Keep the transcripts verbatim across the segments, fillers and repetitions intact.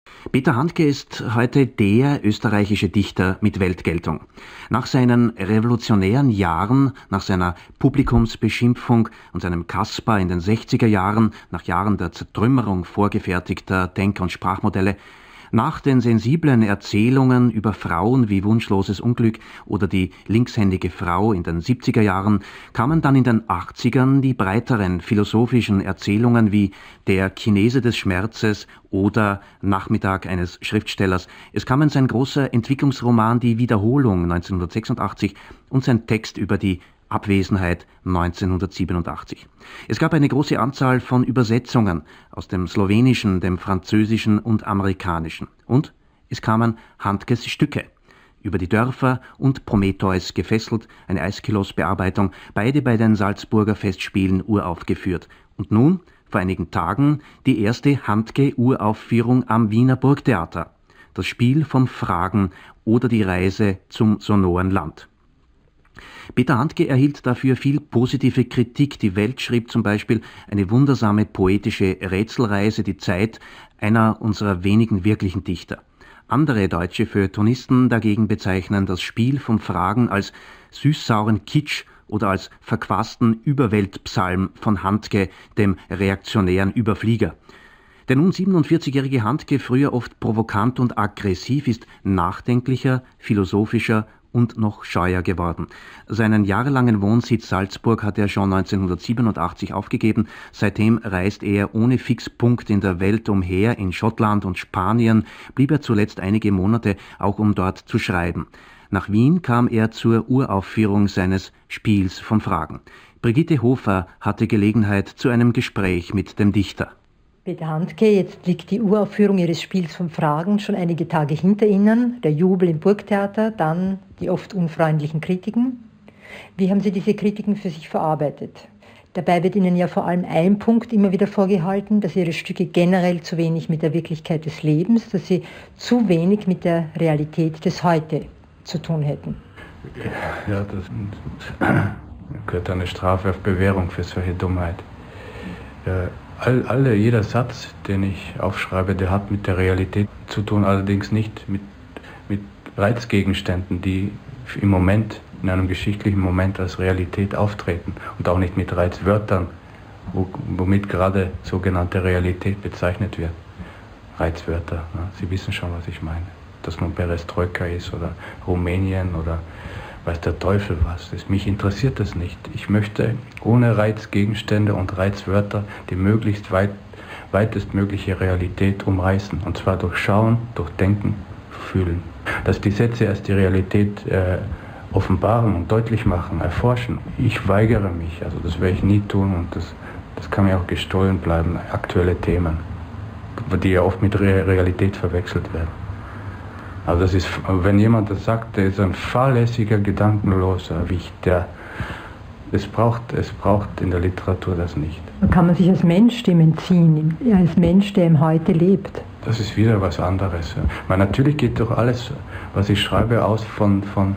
Peter Handke ist heute der österreichische Dichter mit Weltgeltung. Nach seinen revolutionären Jahren, nach seiner Publikumsbeschimpfung und seinem Kasper in den sechziger Jahren, nach Jahren der Zertrümmerung vorgefertigter Denk- und Sprachmodelle, nach den sensiblen Erzählungen über Frauen wie Wunschloses Unglück oder die linkshändige Frau in den siebziger Jahren kamen dann in den achtzigern die breiteren philosophischen Erzählungen wie Der Chinese des Schmerzes oder Nachmittag eines Schriftstellers. Es kamen sein großer Entwicklungsroman Die Wiederholung neunzehnhundertsechsundachtzig und sein Text über die Abwesenheit neunzehnhundertsiebenundachtzig. Es gab eine große Anzahl von Übersetzungen aus dem Slowenischen, dem Französischen und Amerikanischen. Und es kamen Handkes Stücke. Über die Dörfer und Prometheus gefesselt, eine Aeschylus-Bearbeitung, beide bei den Salzburger Festspielen uraufgeführt. Und nun, vor einigen Tagen, die erste Handke-Uraufführung am Wiener Burgtheater. Das Spiel vom Fragen oder die Reise zum Sonoren Land. Peter Handke erhielt dafür viel positive Kritik. Die Welt schrieb zum Beispiel eine wundersame poetische Rätselreise, die Zeit, einer unserer wenigen wirklichen Dichter. Andere deutsche Feuilletonisten dagegen bezeichnen das Spiel vom Fragen als süß-sauren Kitsch oder als verquasten Überweltpsalm von Handke, dem reaktionären Überflieger. Der nun siebenundvierzigjährige Handke, früher oft provokant und aggressiv, ist nachdenklicher, philosophischer und noch scheuer geworden. Seinen jahrelangen Wohnsitz Salzburg hat er schon neunzehnhundertsiebenundachtzig aufgegeben. Seitdem reist er ohne Fixpunkt in der Welt umher. In Schottland und Spanien blieb er zuletzt einige Monate, auch um dort zu schreiben. Nach Wien kam er zur Uraufführung seines Spiels von Fragen. Brigitte Hofer hatte Gelegenheit zu einem Gespräch mit dem Dichter. Peter Handke, jetzt liegt die Uraufführung Ihres Spiels von Fragen schon einige Tage hinter Ihnen, der Jubel im Burgtheater, dann die oft unfreundlichen Kritiken. Wie haben Sie diese Kritiken für sich verarbeitet? Dabei wird Ihnen ja vor allem ein Punkt immer wieder vorgehalten, dass Ihre Stücke generell zu wenig mit der Wirklichkeit des Lebens, dass sie zu wenig mit der Realität des Heute zu tun hätten. Ja, das gehört eine Strafe auf Bewährung für solche Dummheit. Ja. All, alle, jeder Satz, den ich aufschreibe, der hat mit der Realität zu tun, allerdings nicht mit, mit Reizgegenständen, die im Moment, in einem geschichtlichen Moment als Realität auftreten und auch nicht mit Reizwörtern, wo, womit gerade sogenannte Realität bezeichnet wird. Reizwörter, ne? Sie wissen schon, was ich meine. Dass nun Perestroika ist oder Rumänien oder weiß der Teufel was. Das, mich interessiert das nicht. Ich möchte ohne Reizgegenstände und Reizwörter die möglichst weit, weitestmögliche Realität umreißen. Und zwar durch Schauen, durch Denken, Fühlen. Dass die Sätze erst die Realität äh, offenbaren und deutlich machen, erforschen. Ich weigere mich, also das werde ich nie tun und das, das kann mir auch gestohlen bleiben. Aktuelle Themen, die ja oft mit Re- Realität verwechselt werden. Also das ist, wenn jemand das sagt, der ist ein fahrlässiger, gedankenloser Wicht. Der, es, braucht, es braucht in der Literatur das nicht. Kann man sich als Mensch dem entziehen, als Mensch, der im Heute lebt? Das ist wieder was anderes. Man, natürlich geht doch alles, was ich schreibe, aus von, von,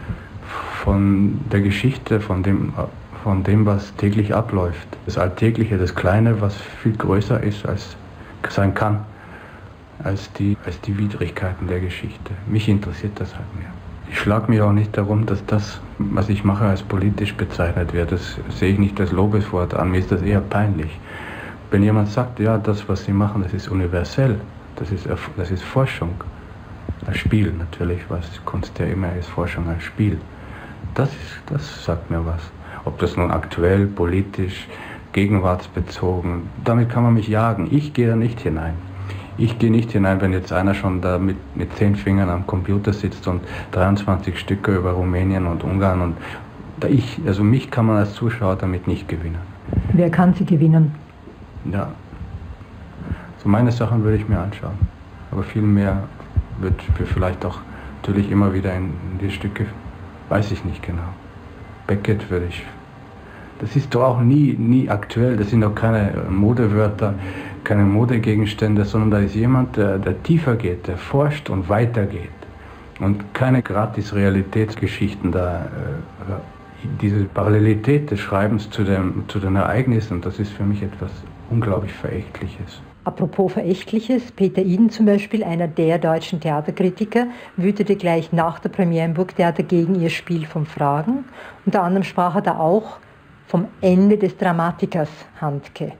von der Geschichte, von dem, von dem, was täglich abläuft. Das Alltägliche, das Kleine, was viel größer ist, als sein kann. Als die, als die Widrigkeiten der Geschichte. Mich interessiert das halt mehr. Ich schlage mich auch nicht darum, dass das, was ich mache, als politisch bezeichnet wird. Das sehe ich nicht als Lobeswort an. Mir ist das eher peinlich. Wenn jemand sagt, ja, das, was Sie machen, das ist universell, das ist, das ist Forschung, als Spiel natürlich, was Kunst ja immer ist, Forschung als Spiel. Das, ist, das sagt mir was. Ob das nun aktuell, politisch, gegenwartsbezogen, damit kann man mich jagen. Ich gehe da nicht hinein. Ich gehe nicht hinein, wenn jetzt einer schon da mit, mit zehn Fingern am Computer sitzt und dreiundzwanzig Stücke über Rumänien und Ungarn und da ich, also mich kann man als Zuschauer damit nicht gewinnen. Wer kann sie gewinnen? Ja, so meine Sachen würde ich mir anschauen, aber viel mehr wird vielleicht auch natürlich immer wieder in die Stücke, weiß ich nicht genau. Beckett würde ich, das ist doch auch nie, nie aktuell, das sind auch keine Modewörter, keine Modegegenstände, sondern da ist jemand, der, der tiefer geht, der forscht und weitergeht. Und keine gratis Realitätsgeschichten da. Äh, diese Parallelität des Schreibens zu, dem, zu den Ereignissen, das ist für mich etwas unglaublich Verächtliches. Apropos Verächtliches, Peter Iden zum Beispiel, einer der deutschen Theaterkritiker, wütete gleich nach der Premiere im Burgtheater gegen ihr Spiel von Fragen. Unter anderem sprach er da auch vom Ende des Dramatikers Handke.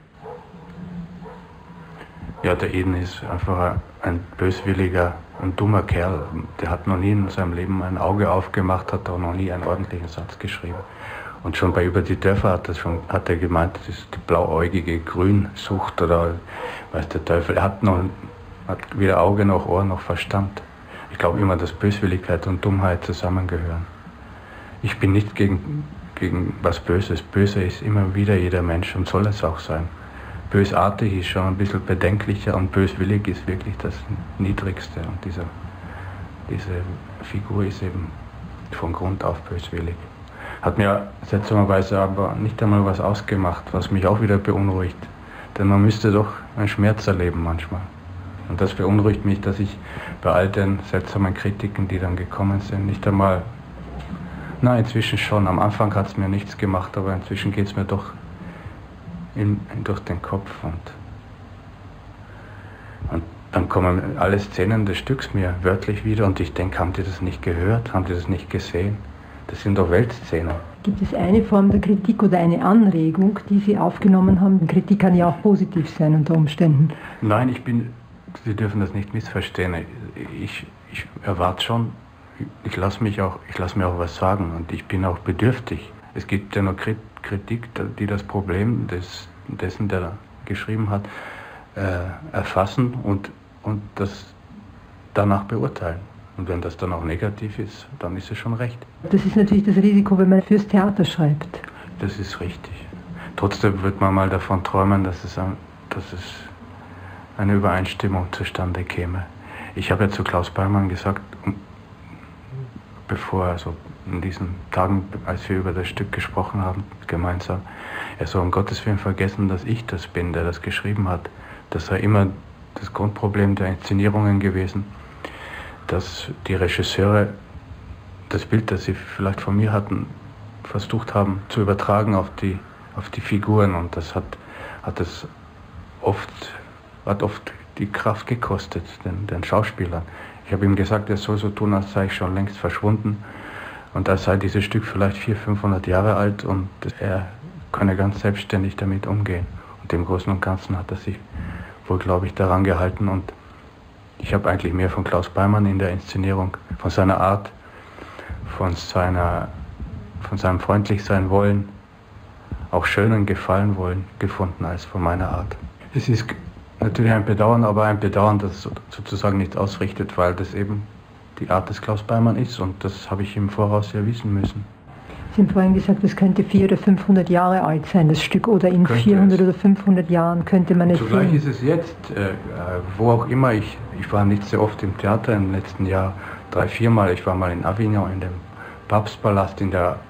Ja, der Iden ist einfach ein böswilliger und dummer Kerl. Der hat noch nie in seinem Leben ein Auge aufgemacht, hat auch noch nie einen ordentlichen Satz geschrieben. Und schon bei Über die Dörfer hat er, schon, hat er gemeint, das ist die blauäugige Grünsucht oder weiß der Teufel. Er hat, noch, hat weder Auge noch Ohr noch Verstand. Ich glaube immer, dass Böswilligkeit und Dummheit zusammengehören. Ich bin nicht gegen, gegen was Böses. Böse ist immer wieder jeder Mensch und soll es auch sein. Bösartig ist schon ein bisschen bedenklicher und böswillig ist wirklich das Niedrigste. Und dieser, diese Figur ist eben von Grund auf böswillig. Hat mir seltsamerweise aber nicht einmal was ausgemacht, was mich auch wieder beunruhigt. Denn man müsste doch einen Schmerz erleben manchmal. Und das beunruhigt mich, dass ich bei all den seltsamen Kritiken, die dann gekommen sind, nicht einmal, na inzwischen schon, am Anfang hat es mir nichts gemacht, aber inzwischen geht es mir doch in, in, durch den Kopf. Und, und dann kommen alle Szenen des Stücks mir wörtlich wieder und ich denke, haben die das nicht gehört, haben die das nicht gesehen? Das sind doch Weltszenen. Gibt es eine Form der Kritik oder eine Anregung, die Sie aufgenommen haben? Kritik kann ja auch positiv sein unter Umständen. Nein, ich bin, Sie dürfen das nicht missverstehen. Ich, ich erwarte schon, ich lasse mich auch, ich lasse mir auch was sagen und ich bin auch bedürftig. Es gibt ja noch Kritik, die das Problem des, dessen, der geschrieben hat, äh, erfassen und, und das danach beurteilen. Und wenn das dann auch negativ ist, dann ist es schon recht. Das ist natürlich das Risiko, wenn man fürs Theater schreibt. Das ist richtig. Trotzdem wird man mal davon träumen, dass es, ein, dass es eine Übereinstimmung zustande käme. Ich habe ja zu Klaus Beimann gesagt, bevor, also in diesen Tagen, als wir über das Stück gesprochen haben, gemeinsam, er soll um Gottes Willen vergessen, dass ich das bin, der das geschrieben hat. Das sei immer das Grundproblem der Inszenierungen gewesen, dass die Regisseure das Bild, das sie vielleicht von mir hatten, versucht haben zu übertragen auf die, auf die Figuren. Und das hat, hat es oft, hat oft die Kraft gekostet, den, den Schauspielern. Ich habe ihm gesagt, er soll so tun, als sei ich schon längst verschwunden und als sei dieses Stück vielleicht vierhundert, fünfhundert Jahre alt und er könne ganz selbstständig damit umgehen. Und im Großen und Ganzen hat er sich wohl, glaube ich, daran gehalten. Und ich habe eigentlich mehr von Klaus Beimann in der Inszenierung, von seiner Art, von, seiner, von seinem freundlich sein wollen, auch schönen Gefallen wollen gefunden als von meiner Art. Es ist natürlich ein Bedauern, aber ein Bedauern, das sozusagen nichts ausrichtet, weil das eben die Art des Klaus Beimann ist und das habe ich im Voraus ja wissen müssen. Sie haben vorhin gesagt, es könnte vierhundert oder fünfhundert Jahre alt sein, das Stück, oder in könnte vierhundert es. Oder fünfhundert Jahren könnte man es sehen. Zugleich ist es jetzt, äh, wo auch immer, ich, ich war nicht sehr oft im Theater im letzten Jahr, drei, viermal, ich war mal in Avignon, in dem Papstpalast, in der,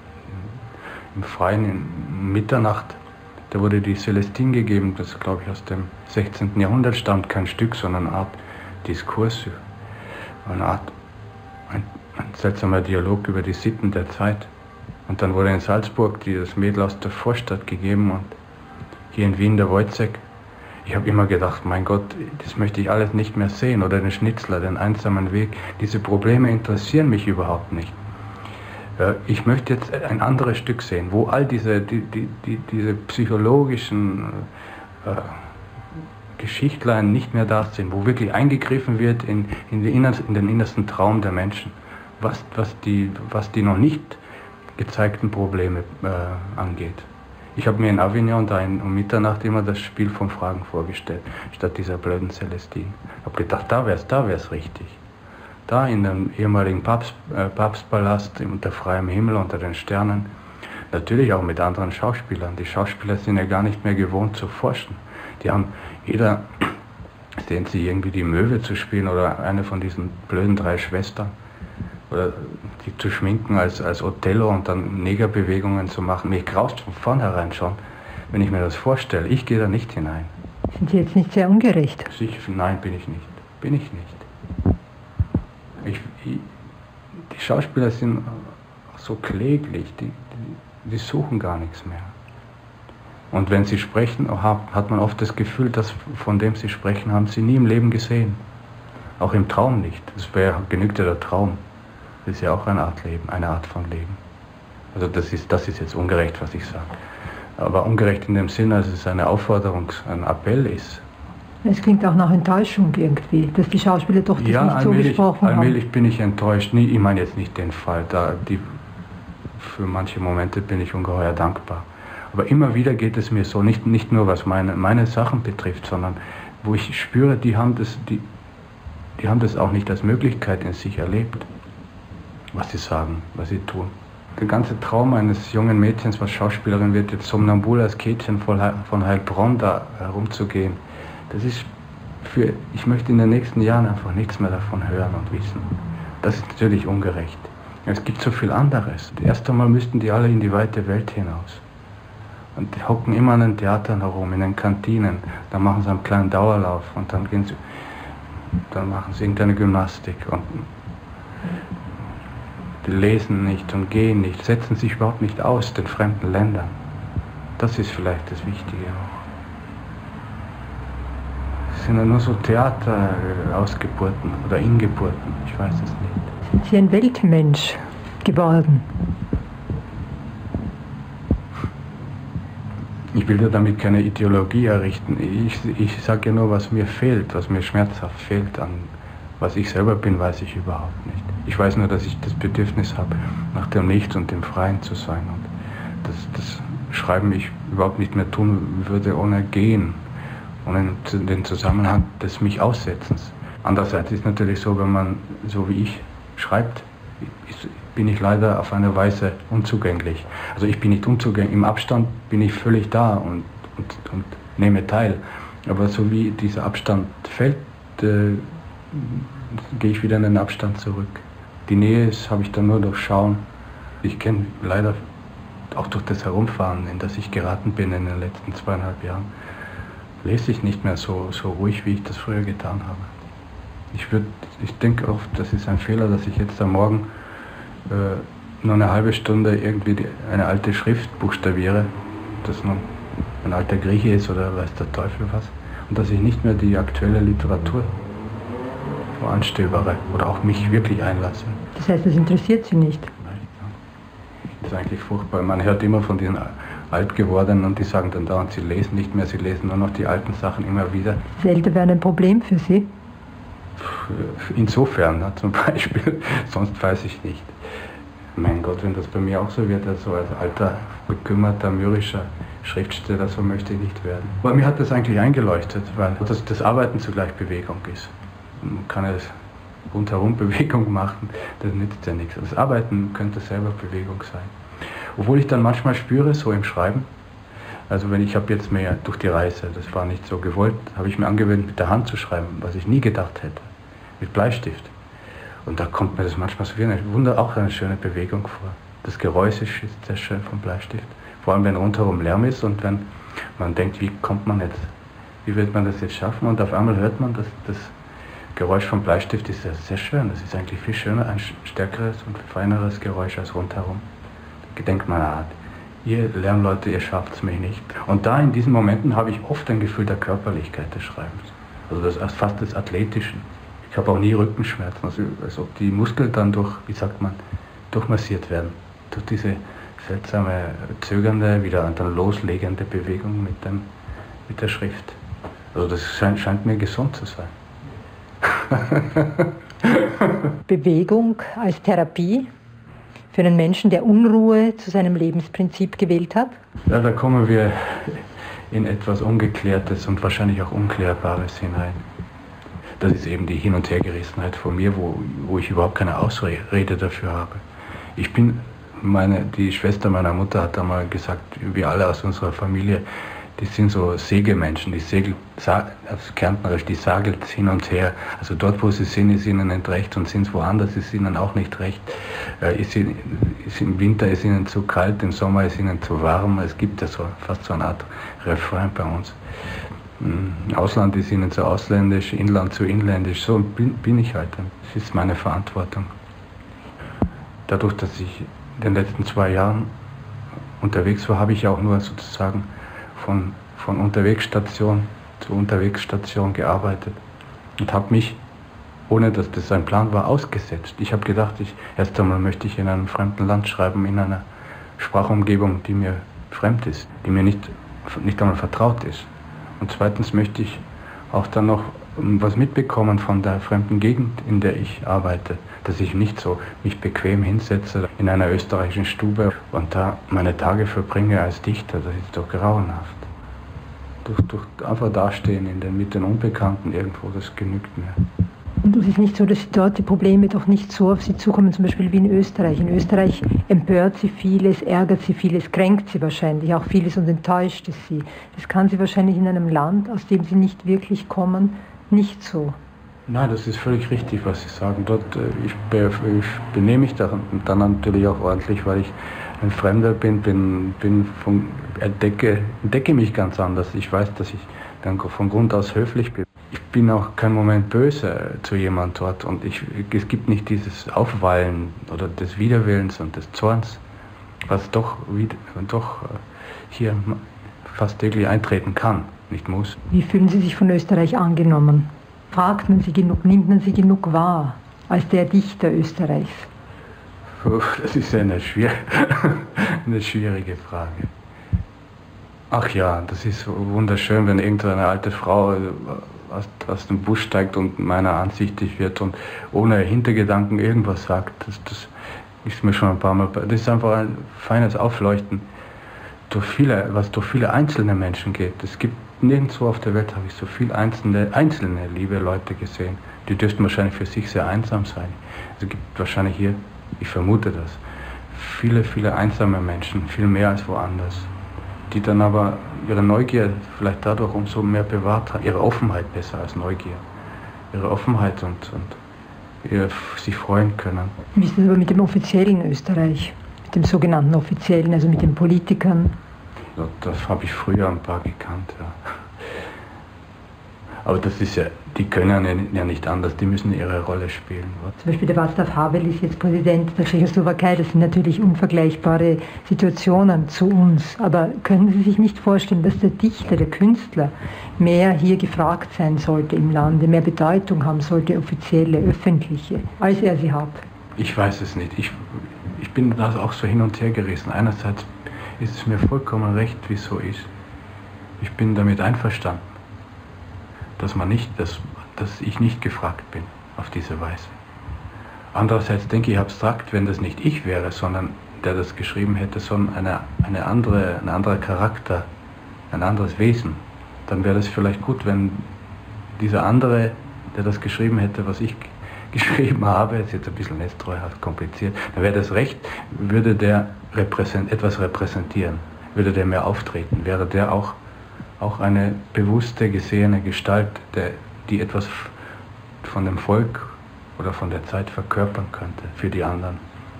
im Freien, in Mitternacht, da wurde die Celestine gegeben, das glaube ich aus dem sechzehnten Jahrhundert stammt, kein Stück, sondern eine Art Diskurs, eine Art, ein, ein seltsamer Dialog über die Sitten der Zeit. Und dann wurde in Salzburg dieses Mädel aus der Vorstadt gegeben und hier in Wien der Wojciech. Ich habe immer gedacht, mein Gott, das möchte ich alles nicht mehr sehen. Oder den Schnitzler, den einsamen Weg. Diese Probleme interessieren mich überhaupt nicht. Ich möchte jetzt ein anderes Stück sehen, wo all diese, die, die, die, diese psychologischen äh, Geschichtlein nicht mehr da sind, wo wirklich eingegriffen wird in, in, die innersten, in den innersten Traum der Menschen, was, was, die, was die noch nicht gezeigten Probleme äh, angeht. Ich habe mir in Avignon da in, um Mitternacht immer das Spiel von Fragen vorgestellt, statt dieser blöden Celestine. Ich habe gedacht, da wäre es da wär's richtig. Da in dem ehemaligen Papst, äh, Papstpalast unter freiem Himmel, unter den Sternen, natürlich auch mit anderen Schauspielern. Die Schauspieler sind ja gar nicht mehr gewohnt zu forschen. Die haben, jeder sehen sie irgendwie die Möwe zu spielen oder eine von diesen blöden drei Schwestern. Oder die zu schminken als, als Othello und dann Negerbewegungen zu machen. Mich graust von vornherein schon, wenn ich mir das vorstelle. Ich gehe da nicht hinein. Sind Sie jetzt nicht sehr ungerecht? Sicher, nein, bin ich nicht. Bin ich nicht. Ich, ich, die Schauspieler sind so kläglich, die, die, die suchen gar nichts mehr. Und wenn sie sprechen, hat man oft das Gefühl, dass von dem sie sprechen, haben sie nie im Leben gesehen. Auch im Traum nicht. Das wäre, genügt ja der Traum. Das ist ja auch eine Art Leben, eine Art von Leben. Also das ist, das ist jetzt ungerecht, was ich sage. Aber ungerecht in dem Sinne, dass es eine Aufforderung, ein Appell ist. Es klingt auch nach Enttäuschung irgendwie, dass die Schauspieler doch das ja, nicht so gesprochen haben. Ja, allmählich bin ich enttäuscht. Ich meine jetzt nicht den Fall, da die, für manche Momente bin ich ungeheuer dankbar. Aber immer wieder geht es mir so, nicht, nicht nur was meine, meine Sachen betrifft, sondern wo ich spüre, die haben, das, die, die haben das auch nicht als Möglichkeit in sich erlebt, was sie sagen, was sie tun. Der ganze Traum eines jungen Mädchens, was Schauspielerin wird, jetzt somnambul als Käthchen von Heilbronn da herumzugehen, das ist für, ich möchte in den nächsten Jahren einfach nichts mehr davon hören und wissen. Das ist natürlich ungerecht. Es gibt so viel anderes. Erst einmal müssten die alle in die weite Welt hinaus. Und die hocken immer an den Theatern herum, in den Kantinen. Dann machen sie einen kleinen Dauerlauf und dann gehen sie, dann machen sie irgendeine Gymnastik. Und die lesen nicht und gehen nicht, setzen sich überhaupt nicht aus den fremden Ländern. Das ist vielleicht das Wichtige auch. Es sind ja nur so Theaterausgeburten oder Ingeburten, ich weiß es nicht. Sind Sie ein Weltmensch geworden? Ich will ja damit keine Ideologie errichten. Ich, ich sage ja nur, was mir fehlt, was mir schmerzhaft fehlt. An was ich selber bin, weiß ich überhaupt nicht. Ich weiß nur, dass ich das Bedürfnis habe, nach dem Nichts und dem Freien zu sein. Und das, das Schreiben ich überhaupt nicht mehr tun würde ohne Gehen, ohne den Zusammenhang des mich Aussetzens. Andererseits ist es natürlich so, wenn man so wie ich schreibt, ist, bin ich leider auf eine Weise unzugänglich. Also ich bin nicht unzugänglich, im Abstand bin ich völlig da und, und, und nehme teil. Aber so wie dieser Abstand fällt, äh, gehe ich wieder in den Abstand zurück. Die Nähe ist, habe ich dann nur durch Schauen. Ich kenne leider auch durch das Herumfahren, in das ich geraten bin in den letzten zweieinhalb Jahren, lese ich nicht mehr so, so ruhig, wie ich das früher getan habe. Ich, würd, ich denke oft, das ist ein Fehler, dass ich jetzt am Morgen äh, nur eine halbe Stunde irgendwie die, eine alte Schrift buchstabiere, das nun ein alter Grieche ist oder weiß der Teufel was, und dass ich nicht mehr die aktuelle Literatur anstöbere oder auch mich wirklich einlasse. Das heißt, das interessiert Sie nicht? Nein, das ist eigentlich furchtbar. Man hört immer von diesen Altgewordenen und die sagen dann dauernd, sie lesen nicht mehr, sie lesen nur noch die alten Sachen immer wieder. Das Älter wäre ein Problem für Sie? Insofern, ne, zum Beispiel, sonst weiß ich nicht. Mein Gott, wenn das bei mir auch so wird, also als alter, bekümmerter, mürrischer Schriftsteller, so möchte ich nicht werden. Aber mir hat das eigentlich eingeleuchtet, weil das, das Arbeiten zugleich Bewegung ist. Man kann es rundherum Bewegung machen, das nützt ja nichts. Das Arbeiten könnte selber Bewegung sein. Obwohl ich dann manchmal spüre, so im Schreiben, also wenn ich habe jetzt mehr durch die Reise, das war nicht so gewollt, habe ich mir angewöhnt, mit der Hand zu schreiben, was ich nie gedacht hätte, mit Bleistift. Und da kommt mir das manchmal so wie eine Wunder, auch eine schöne Bewegung vor. Das Geräusch ist sehr schön vom Bleistift, vor allem wenn rundherum Lärm ist und wenn man denkt, wie kommt man jetzt, wie wird man das jetzt schaffen, und auf einmal hört man, dass das Geräusch vom Bleistift ist ja sehr schön. Das ist eigentlich viel schöner, ein stärkeres und feineres Geräusch als rundherum. Gedenkt meiner Art. Ihr Lärmleute, ihr schafft es mich nicht. Und da in diesen Momenten habe ich oft ein Gefühl der Körperlichkeit des Schreibens. Also das fast des Athletischen. Ich habe auch nie Rückenschmerzen, also als ob die Muskeln dann durch, wie sagt man, durchmassiert werden. Durch diese seltsame, zögernde, wieder dann loslegende Bewegung mit, dem, mit der Schrift. Also das scheint, scheint mir gesund zu sein. Bewegung als Therapie für einen Menschen, der Unruhe zu seinem Lebensprinzip gewählt hat? Ja, da kommen wir in etwas Ungeklärtes und wahrscheinlich auch Unklärbares hinein. Das ist eben die Hin- und Hergerissenheit von mir, wo, wo ich überhaupt keine Ausrede dafür habe. Ich bin, meine, die Schwester meiner Mutter hat einmal gesagt, wir alle aus unserer Familie, die sind so Segelmenschen, die segeln, also Kärntnerisch, die sagelt hin und her. Also dort, wo sie sind, ist ihnen nicht recht, und sind es woanders, ist ihnen auch nicht recht. Äh, ist, ist Im Winter ist ihnen zu kalt, im Sommer ist ihnen zu warm. Es gibt ja so, fast so eine Art Refrain bei uns. Im Ausland ist ihnen zu ausländisch, Inland zu inländisch. So bin, bin ich halt. Das ist meine Verantwortung. Dadurch, dass ich in den letzten zwei Jahren unterwegs war, habe ich auch nur sozusagen von, von Unterwegsstation zu Unterwegsstation gearbeitet und habe mich, ohne dass das ein Plan war, ausgesetzt. Ich habe gedacht, ich, erst einmal möchte ich in einem fremden Land schreiben, in einer Sprachumgebung, die mir fremd ist, die mir nicht, nicht einmal vertraut ist. Und zweitens möchte ich auch dann noch was mitbekommen von der fremden Gegend, in der ich arbeite, dass ich nicht so mich bequem hinsetze in einer österreichischen Stube und da meine Tage verbringe als Dichter. Das ist doch grauenhaft. Durch, durch einfach dastehen in den, mit den Unbekannten irgendwo, das genügt mir. Und es ist nicht so, dass dort die Probleme doch nicht so auf Sie zukommen, zum Beispiel wie in Österreich. In Österreich empört Sie vieles, ärgert Sie vieles, kränkt Sie wahrscheinlich auch vieles und enttäuscht es Sie. Das kann Sie wahrscheinlich in einem Land, aus dem Sie nicht wirklich kommen, nicht so. Nein, das ist völlig richtig, was Sie sagen. Dort, ich, be, ich benehme mich dann, dann natürlich auch ordentlich, weil ich ein Fremder bin, bin, bin von, entdecke, entdecke mich ganz anders. Ich weiß, dass ich dann von Grund aus höflich bin. Ich bin auch kein Moment böse zu jemand dort und ich, es gibt nicht dieses Aufwallen oder des Widerwillens und des Zorns, was doch, doch hier fast täglich eintreten kann, nicht muss. Wie fühlen Sie sich von Österreich angenommen? Fragt man Sie genug, nimmt man Sie genug wahr als der Dichter Österreichs? Das ist eine, schwier eine schwierige Frage. Ach ja, das ist wunderschön, wenn irgendeine alte Frau aus, aus dem Busch steigt und meiner ansichtig wird und ohne Hintergedanken irgendwas sagt. Das, das ist mir schon ein paar Mal... Das ist einfach ein feines Aufleuchten, durch viele, was durch viele einzelne Menschen geht. Es gibt nirgendwo auf der Welt, habe ich so viele einzelne, einzelne liebe Leute gesehen. Die dürften wahrscheinlich für sich sehr einsam sein. Es gibt wahrscheinlich hier, ich vermute das, viele, viele einsame Menschen, viel mehr als woanders, die dann aber ihre Neugier vielleicht dadurch umso mehr bewahrt haben, ihre Offenheit besser als Neugier, ihre Offenheit und, und ihr, sich freuen können. Wie ist es aber mit dem offiziellen Österreich, mit dem sogenannten offiziellen, also mit den Politikern? Ja, das habe ich früher ein paar gekannt, ja. Aber das ist ja, die können ja nicht anders, die müssen ihre Rolle spielen. Oder? Zum Beispiel der Václav Havel ist jetzt Präsident der Tschechoslowakei. Das sind natürlich unvergleichbare Situationen zu uns. Aber können Sie sich nicht vorstellen, dass der Dichter, der Künstler mehr hier gefragt sein sollte im Lande, mehr Bedeutung haben sollte, offizielle, öffentliche, als er sie hat? Ich weiß es nicht. Ich, ich bin da auch so hin und her gerissen. Einerseits ist es mir vollkommen recht, wie es so ist. Ich bin damit einverstanden, dass man nicht, dass, dass ich nicht gefragt bin auf diese Weise. Andererseits denke ich abstrakt, wenn das nicht ich wäre, sondern der das geschrieben hätte, sondern eine, eine andere, ein anderer Charakter, ein anderes Wesen, dann wäre das vielleicht gut, wenn dieser andere, der das geschrieben hätte, was ich geschrieben habe, ist jetzt ein bisschen nestreuhaft kompliziert, dann wäre das recht, würde der repräsent, etwas repräsentieren, würde der mehr auftreten, wäre der auch auch eine bewusste, gesehene Gestalt, der, die etwas von dem Volk oder von der Zeit verkörpern könnte für die anderen.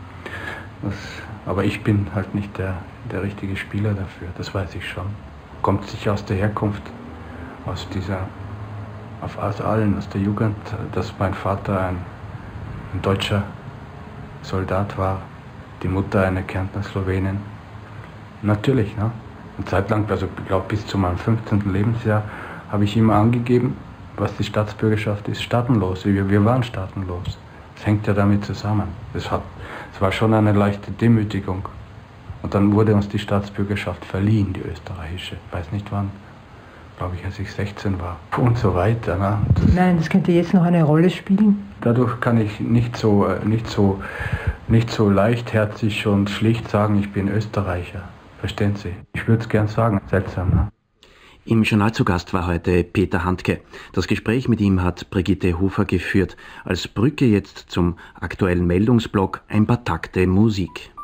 Das, aber ich bin halt nicht der, der richtige Spieler dafür, das weiß ich schon. Kommt sicher aus der Herkunft, aus dieser, aus allen, aus der Jugend, dass mein Vater ein, ein deutscher Soldat war, die Mutter eine Kärntner Slowenin. Natürlich, ne? Eine Zeit lang, also ich glaube bis zu meinem fünfzehnten Lebensjahr, habe ich immer angegeben, was die Staatsbürgerschaft ist, staatenlos. Wir, wir waren staatenlos. Das hängt ja damit zusammen. Es hat, es war schon eine leichte Demütigung. Und dann wurde uns die Staatsbürgerschaft verliehen, die österreichische. Ich weiß nicht wann, glaube ich, als ich sechzehn war. Und so weiter. Ne? Das Nein, das könnte jetzt noch eine Rolle spielen. Dadurch kann ich nicht so, nicht so, nicht so leichtherzig und schlicht sagen, ich bin Österreicher. Verstehen Sie? Ich würde es gern sagen. Seltsam, ne? Im Journal zu Gast war heute Peter Handke. Das Gespräch mit ihm hat Brigitte Hofer geführt. Als Brücke jetzt zum aktuellen Meldungsblock ein paar Takte Musik.